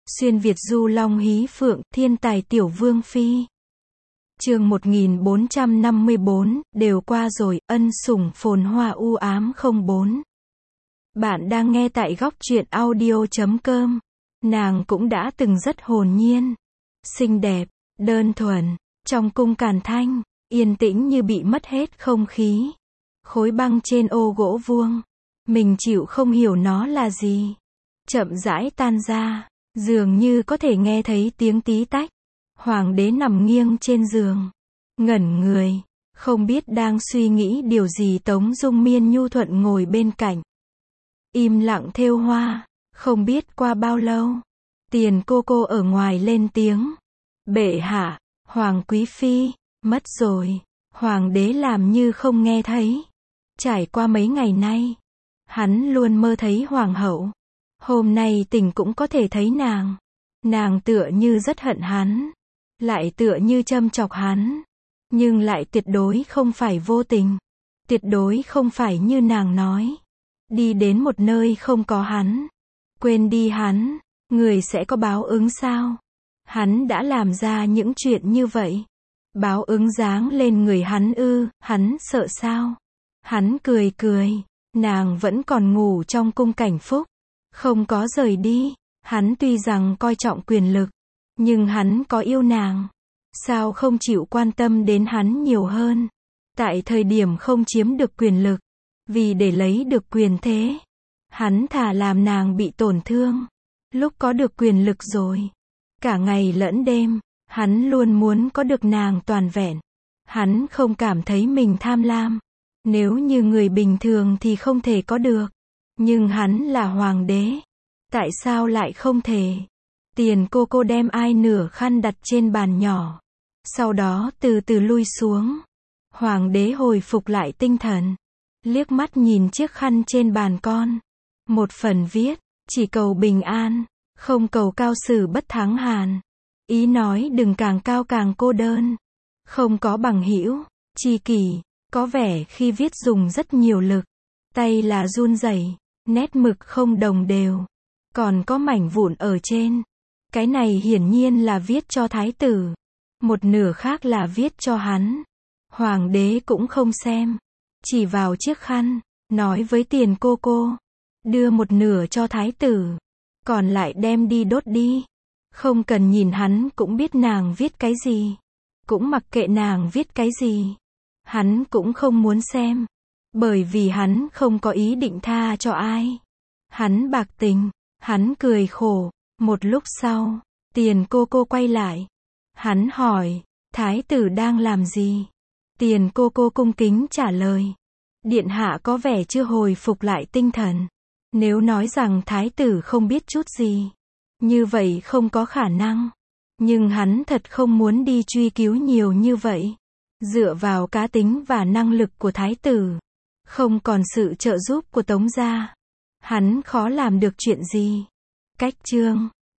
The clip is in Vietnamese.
Xuyên Việt du long hí phượng, thiên tài tiểu vương phi. Chương 1454, đều qua rồi, ân sủng phồn hoa u ám 04. Bạn đang nghe tại góc truyện audio.com. Nàng cũng đã từng rất hồn nhiên, xinh đẹp, đơn thuần, trong cung Càn Thanh, yên tĩnh như bị mất hết không khí. Khối băng trên ô gỗ vuông, mình chịu không hiểu nó là gì. Chậm rãi tan ra, dường như có thể nghe thấy tiếng tí tách. Hoàng đế nằm nghiêng trên giường, ngẩn người, không biết đang suy nghĩ điều gì. Tống Dung Miên nhu thuận ngồi bên cạnh, im lặng thêu hoa. Không biết qua bao lâu, Tiền cô ở ngoài lên tiếng. Bệ hạ, Hoàng quý phi, mất rồi. Hoàng đế làm như không nghe thấy. Trải qua mấy ngày nay, hắn luôn mơ thấy hoàng hậu. Hôm nay tỉnh cũng có thể thấy nàng. Nàng tựa như rất hận hắn, lại tựa như châm chọc hắn, nhưng lại tuyệt đối không phải vô tình. Tuyệt đối không phải như nàng nói. Đi đến một nơi không có hắn, quên đi hắn, người sẽ có báo ứng sao? Hắn đã làm ra những chuyện như vậy. Báo ứng giáng lên người hắn ư? Hắn sợ sao? Hắn cười cười. Nàng vẫn còn ngủ trong cung Cảnh Phúc, không có rời đi. Hắn tuy rằng coi trọng quyền lực, nhưng hắn có yêu nàng. Sao không chịu quan tâm đến hắn nhiều hơn? Tại thời điểm không chiếm được quyền lực, vì để lấy được quyền thế, hắn thà làm nàng bị tổn thương. Lúc có được quyền lực rồi, cả ngày lẫn đêm, hắn luôn muốn có được nàng toàn vẹn. Hắn không cảm thấy mình tham lam. Nếu như người bình thường thì không thể có được. Nhưng hắn là hoàng đế. Tại sao lại không thể? Tiền cô đem ai nửa khăn đặt trên bàn nhỏ, sau đó từ từ lui xuống. Hoàng đế hồi phục lại tinh thần, liếc mắt nhìn chiếc khăn trên bàn con. Một phần viết, chỉ cầu bình an, không cầu cao sử bất thắng hàn. Ý nói đừng càng cao càng cô đơn. Không có bằng hữu, tri kỷ. Có vẻ khi viết dùng rất nhiều lực. Tay là run rẩy, nét mực không đồng đều. Còn có mảnh vụn ở trên. Cái này hiển nhiên là viết cho thái tử. Một nửa khác là viết cho hắn. Hoàng đế cũng không xem, chỉ vào chiếc khăn, nói với Tiền cô, đưa một nửa cho thái tử, còn lại đem đi đốt đi. Không cần nhìn, hắn cũng biết nàng viết cái gì, cũng mặc kệ nàng viết cái gì. Hắn cũng không muốn xem, bởi vì hắn không có ý định tha cho ai. Hắn bạc tình, hắn cười khổ. Một lúc sau, Tiền cô quay lại. Hắn hỏi, thái tử đang làm gì? Tiền cô cung kính trả lời, điện hạ có vẻ chưa hồi phục lại tinh thần. Nếu nói rằng thái tử không biết chút gì, như vậy không có khả năng. Nhưng hắn thật không muốn đi truy cứu nhiều như vậy. Dựa vào cá tính và năng lực của thái tử, không còn sự trợ giúp của Tống gia, hắn khó làm được chuyện gì. Cách chương